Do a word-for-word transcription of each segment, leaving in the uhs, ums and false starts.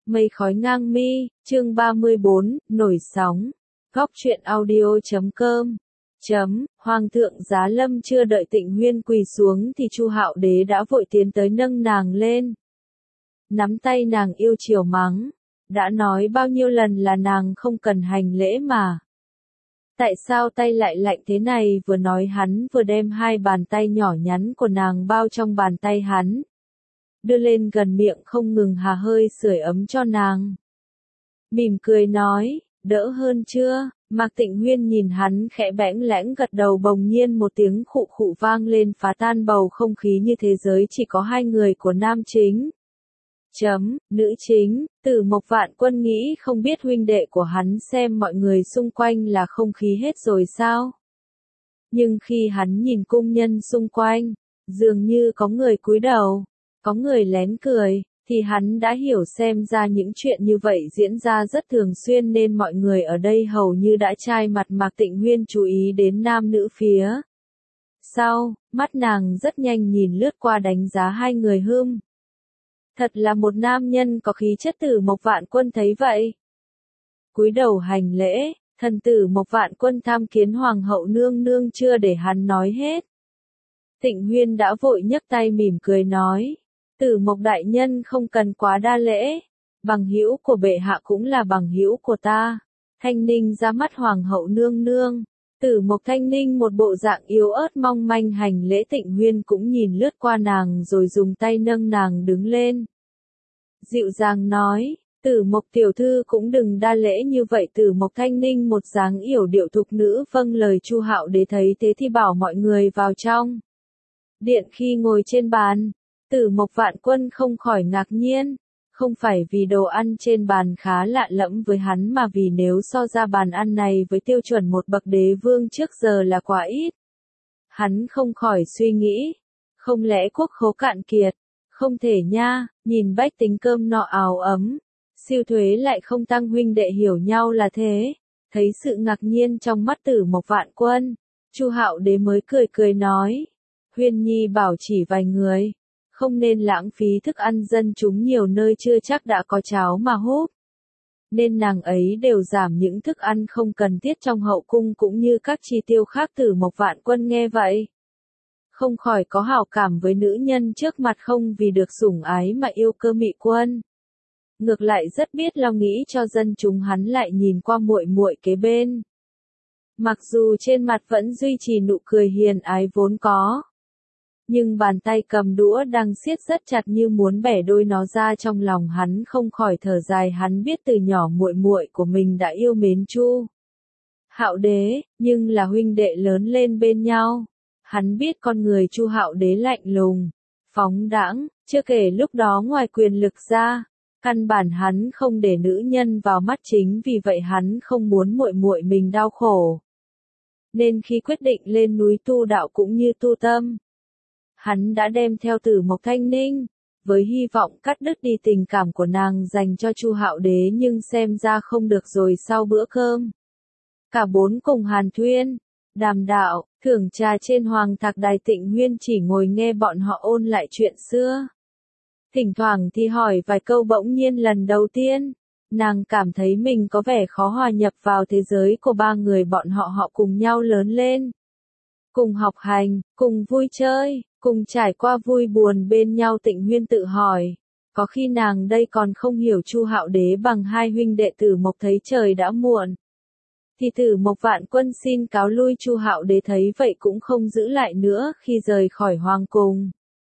Mây khói ngang mi, chương ba mươi bốn, nổi sóng. Góc truyện audio chấm com. Chấm, Hoàng thượng Giá Lâm chưa đợi Tịnh Huyên quỳ xuống thì Chu Hạo Đế đã vội tiến tới nâng nàng lên. Nắm tay nàng yêu chiều mắng. Đã nói bao nhiêu lần là nàng không cần hành lễ mà. Tại sao tay lại lạnh thế này? Vừa nói hắn vừa đem hai bàn tay nhỏ nhắn của nàng bao trong bàn tay hắn. Đưa lên gần miệng không ngừng hà hơi sưởi ấm cho nàng. Mỉm cười nói, đỡ hơn chưa? Mạc Tịnh Huyên nhìn hắn khẽ bẽng lẽng gật đầu, bỗng nhiên một tiếng khụ khụ vang lên phá tan bầu không khí như thế giới chỉ có hai người của nam chính. Chấm, nữ chính, Tử Mộc Vạn Quân nghĩ không biết huynh đệ của hắn xem mọi người xung quanh là không khí hết rồi sao? Nhưng khi hắn nhìn cung nhân xung quanh, dường như có người cúi đầu, có người lén cười, thì hắn đã hiểu xem ra những chuyện như vậy diễn ra rất thường xuyên nên mọi người ở đây hầu như đã chai mặt Mạc Tịnh Huyên chú ý đến nam nữ phía sau, mắt nàng rất nhanh nhìn lướt qua đánh giá hai người hưm. Thật là một nam nhân có khí chất. Tử Mộc Vạn Quân thấy vậy, cúi đầu hành lễ. Thần Tử Mộc Vạn Quân tham kiến Hoàng hậu nương nương. Chưa để hắn nói hết, Tịnh Huyên đã vội nhấc tay mỉm cười nói, Tử Mộc đại nhân không cần quá đa lễ, bằng hữu của bệ hạ cũng là bằng hữu của ta. Thanh Ninh ra mắt Hoàng hậu nương nương. Tử Mộc Thanh Ninh một bộ dạng yếu ớt mong manh hành lễ. Tịnh Huyên cũng nhìn lướt qua nàng rồi dùng tay nâng nàng đứng lên. Dịu dàng nói, Tử Mộc tiểu thư cũng đừng đa lễ như vậy. Tử Mộc Thanh Ninh một dáng yểu điệu thục nữ vâng lời. Chu Hạo Đế thấy thế thì bảo mọi người vào trong điện. Khi ngồi trên bàn, Tử Mộc Vạn Quân không khỏi ngạc nhiên, không phải vì đồ ăn trên bàn khá lạ lẫm với hắn mà vì nếu so ra bàn ăn này với tiêu chuẩn một bậc đế vương trước giờ là quá ít. Hắn không khỏi suy nghĩ, không lẽ quốc khố cạn kiệt? Không thể nha, nhìn bách tính cơm nọ áo ấm, siêu thuế lại không tăng, huynh đệ hiểu nhau là thế. Thấy sự ngạc nhiên trong mắt Tử Mộc Vạn Quân, Chu Hạo Đế mới cười cười nói, Huyên Nhi bảo chỉ vài người, không nên lãng phí thức ăn, dân chúng nhiều nơi chưa chắc đã có cháo mà húp. Nên nàng ấy đều giảm những thức ăn không cần thiết trong hậu cung cũng như các chi tiêu khác. Tử Mộc Vạn Quân nghe vậy, không khỏi có hảo cảm với nữ nhân trước mặt, không vì được sủng ái mà yêu cơ mị quân. Ngược lại rất biết lo nghĩ cho dân chúng. Hắn lại nhìn qua muội muội kế bên. Mặc dù trên mặt vẫn duy trì nụ cười hiền ái vốn có, nhưng bàn tay cầm đũa đang siết rất chặt như muốn bẻ đôi nó ra. Trong lòng hắn không khỏi thở dài, hắn biết từ nhỏ muội muội của mình đã yêu mến Chu Hạo Đế, nhưng là huynh đệ lớn lên bên nhau. Hắn biết con người Chu Hạo Đế lạnh lùng, phóng đãng, chưa kể lúc đó ngoài quyền lực ra, căn bản hắn không để nữ nhân vào mắt. Chính vì vậy hắn không muốn muội muội mình đau khổ. Nên khi quyết định lên núi tu đạo cũng như tu tâm, hắn đã đem theo Tử Mộc Thanh Ninh, với hy vọng cắt đứt đi tình cảm của nàng dành cho Chu Hạo Đế, nhưng xem ra không được rồi. Sau bữa cơm, cả bốn cùng hàn thuyên, đàm đạo, thưởng trà trên hoàng thạc đài. Tịnh Huyên chỉ ngồi nghe bọn họ ôn lại chuyện xưa. Thỉnh thoảng thì hỏi vài câu. Bỗng nhiên lần đầu tiên, nàng cảm thấy mình có vẻ khó hòa nhập vào thế giới của ba người bọn họ. Họ cùng nhau lớn lên, cùng học hành, cùng vui chơi, cùng trải qua vui buồn bên nhau. Tịnh Huyên tự hỏi, có khi nàng đây còn không hiểu Chu Hạo Đế bằng hai huynh đệ. Tử Mộc thấy trời đã muộn, thì Tử Mộc Vạn Quân xin cáo lui. Chu Hạo Đế thấy vậy cũng không giữ lại nữa. Khi rời khỏi hoàng cung,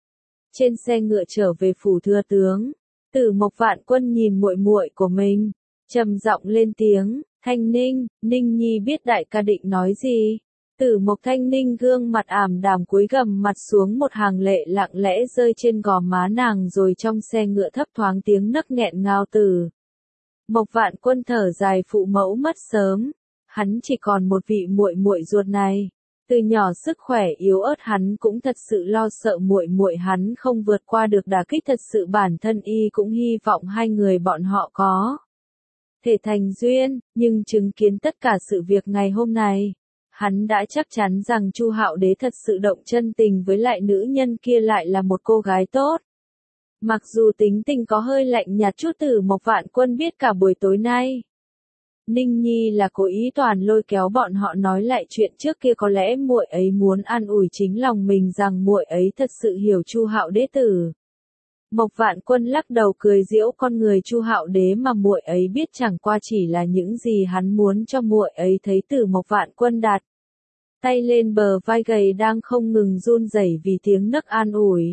trên xe ngựa trở về phủ thừa tướng, Tử Mộc Vạn Quân nhìn muội muội của mình, trầm giọng lên tiếng, Thanh Ninh, Ninh Nhi biết đại ca định nói gì. Tử Mộc Thanh Ninh gương mặt ảm đạm cúi gằm mặt xuống, một hàng lệ lặng lẽ rơi trên gò má nàng, rồi trong xe ngựa thấp thoáng tiếng nấc nghẹn ngào. Tử Mộc Vạn Quân thở dài, phụ mẫu mất sớm, hắn chỉ còn một vị muội muội ruột này. Từ nhỏ sức khỏe yếu ớt, hắn cũng thật sự lo sợ muội muội hắn không vượt qua được đả kích. Thật sự bản thân y cũng hy vọng hai người bọn họ có thể thành duyên, nhưng chứng kiến tất cả sự việc ngày hôm nay, hắn đã chắc chắn rằng Chu Hạo Đế thật sự động chân tình với lại nữ nhân kia, lại là một cô gái tốt. Mặc dù tính tình có hơi lạnh nhạt chút, Tử Mộc Vạn Quân biết cả buổi tối nay Ninh Nhi là cố ý toàn lôi kéo bọn họ nói lại chuyện trước kia, có lẽ muội ấy muốn an ủi chính lòng mình rằng muội ấy thật sự hiểu Chu Hạo Đế tử. Mộc Vạn Quân lắc đầu cười giễu, con người Chu Hạo Đế mà muội ấy biết chẳng qua chỉ là những gì hắn muốn cho muội ấy thấy. Tử Mộc Vạn Quân đặt tay lên bờ vai gầy đang không ngừng run rẩy vì tiếng nấc an ủi.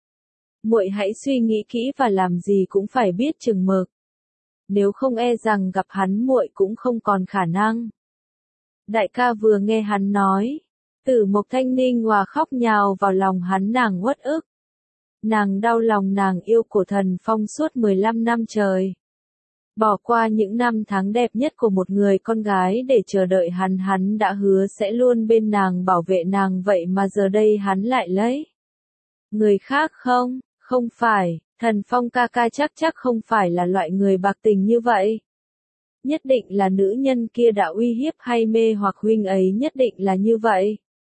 Muội hãy suy nghĩ kỹ và làm gì cũng phải biết chừng mực. Nếu không e rằng gặp hắn muội cũng không còn khả năng. Đại ca vừa nghe hắn nói, Tử Mộc Thanh Ninh hòa khóc nhào vào lòng hắn, nàng uất ức. Nàng đau lòng, nàng yêu Cổ Thần Phong suốt mười lăm năm trời. Bỏ qua những năm tháng đẹp nhất của một người con gái để chờ đợi hắn, hắn đã hứa sẽ luôn bên nàng bảo vệ nàng, vậy mà giờ đây hắn lại lấy người khác. Không, không phải, Thần Phong ca ca chắc chắc không phải là loại người bạc tình như vậy. Nhất định là nữ nhân kia đã uy hiếp hay mê hoặc huynh ấy, nhất định là như vậy.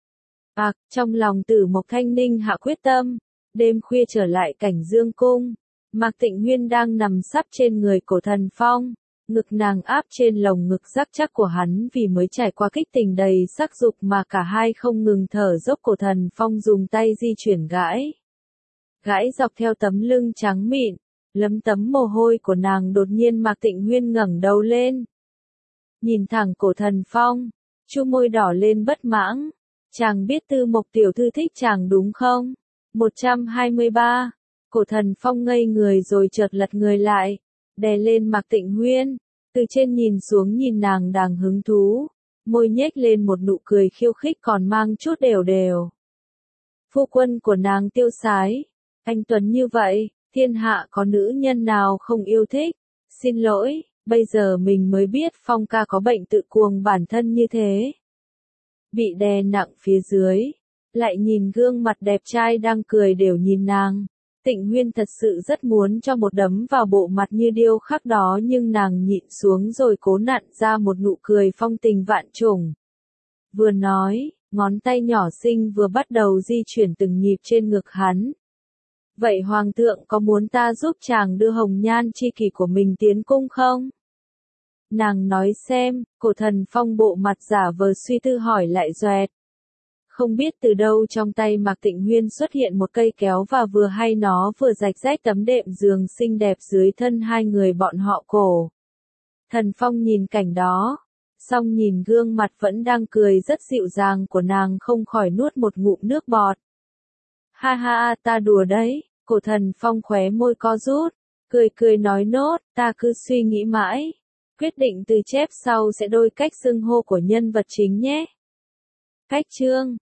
À, trong lòng Tử Mộc Thanh Ninh hạ quyết tâm. Đêm khuya trở lại Cảnh Dương Cung, Mạc Tịnh Huyên đang nằm sắp trên người Cổ Thần Phong, ngực nàng áp trên lồng ngực rắn chắc của hắn, vì mới trải qua kích tình đầy sắc dục mà cả hai không ngừng thở dốc. Cổ Thần Phong dùng tay di chuyển gãi gãi dọc theo tấm lưng trắng mịn, lấm tấm mồ hôi của nàng. Đột nhiên Mạc Tịnh Huyên ngẩng đầu lên, nhìn thẳng Cổ Thần Phong, chu môi đỏ lên bất mãn. Chàng biết Tư Mộc tiểu thư thích chàng đúng không? một trăm hai mươi ba. Cổ Thần Phong ngây người rồi chợt lật người lại, đè lên Mạc Tịnh Huyên, từ trên nhìn xuống nhìn nàng đang hứng thú, môi nhếch lên một nụ cười khiêu khích còn mang chút đều đều. Phu quân của nàng tiêu sái, anh tuấn như vậy, thiên hạ có nữ nhân nào không yêu thích? Xin lỗi, bây giờ mình mới biết Phong ca có bệnh tự cuồng bản thân như thế. Bị đè nặng phía dưới, lại nhìn gương mặt đẹp trai đang cười đều nhìn nàng. Tịnh Huyên thật sự rất muốn cho một đấm vào bộ mặt như điêu khắc đó, nhưng nàng nhịn xuống rồi cố nặn ra một nụ cười phong tình vạn trùng. Vừa nói, ngón tay nhỏ xinh vừa bắt đầu di chuyển từng nhịp trên ngực hắn. Vậy Hoàng thượng có muốn ta giúp chàng đưa hồng nhan chi kỷ của mình tiến cung không? Nàng nói xem. Cổ Thần Phong bộ mặt giả vờ suy tư hỏi lại doẹt. Không biết từ đâu trong tay Mạc Tịnh Huyên xuất hiện một cây kéo, và vừa hay nó vừa rạch rách tấm đệm giường xinh đẹp dưới thân hai người bọn họ. Cổ Thần Phong nhìn cảnh đó, xong nhìn gương mặt vẫn đang cười rất dịu dàng của nàng, không khỏi nuốt một ngụm nước bọt. Ha ha, ta đùa đấy. Cổ Thần Phong khóe môi co rút, cười cười nói nốt, ta cứ suy nghĩ mãi, quyết định từ chép sau sẽ đổi cách xưng hô của nhân vật chính nhé. Cách chương